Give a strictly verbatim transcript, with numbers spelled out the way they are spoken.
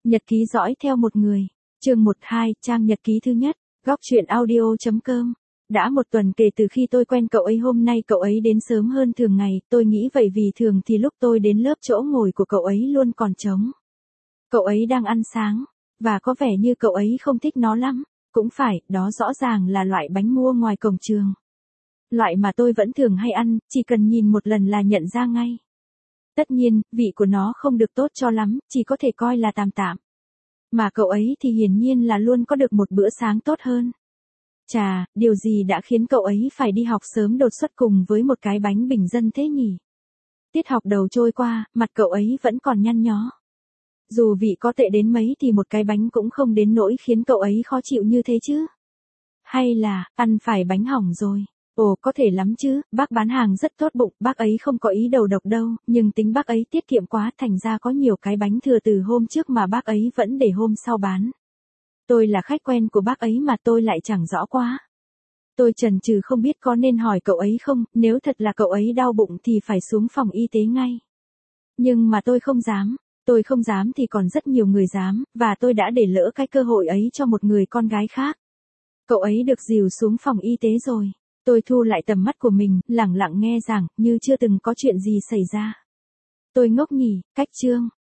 Nhật ký dõi theo một người. Chương một hai, trang nhật ký thứ nhất. Góc truyện audio.com. Đã một tuần kể từ khi tôi quen cậu ấy, hôm nay cậu ấy đến sớm hơn thường ngày, tôi nghĩ vậy vì thường thì lúc tôi đến lớp chỗ ngồi của cậu ấy luôn còn trống. Cậu ấy đang ăn sáng, và có vẻ như cậu ấy không thích nó lắm. Cũng phải, đó rõ ràng là loại bánh mua ngoài cổng trường. Loại mà tôi vẫn thường hay ăn, chỉ cần nhìn một lần là nhận ra ngay. Tất nhiên, vị của nó không được tốt cho lắm, chỉ có thể coi là tạm tạm. Mà cậu ấy thì hiển nhiên là luôn có được một bữa sáng tốt hơn. Chà, điều gì đã khiến cậu ấy phải đi học sớm đột xuất cùng với một cái bánh bình dân thế nhỉ? Tiết học đầu trôi qua, mặt cậu ấy vẫn còn nhăn nhó. Dù vị có tệ đến mấy thì một cái bánh cũng không đến nỗi khiến cậu ấy khó chịu như thế chứ. Hay là, ăn phải bánh hỏng rồi. Ồ, có thể lắm chứ, bác bán hàng rất tốt bụng, bác ấy không có ý đầu độc đâu, nhưng tính bác ấy tiết kiệm quá, thành ra có nhiều cái bánh thừa từ hôm trước mà bác ấy vẫn để hôm sau bán. Tôi là khách quen của bác ấy mà tôi lại chẳng rõ quá. Tôi chần chừ không biết có nên hỏi cậu ấy không, nếu thật là cậu ấy đau bụng thì phải xuống phòng y tế ngay. Nhưng mà tôi không dám, tôi không dám thì còn rất nhiều người dám, và tôi đã để lỡ cái cơ hội ấy cho một người con gái khác. Cậu ấy được dìu xuống phòng y tế rồi. Tôi thu lại tầm mắt của mình, lẳng lặng nghe giảng, như chưa từng có chuyện gì xảy ra. Tôi ngốc nhỉ, cách chương,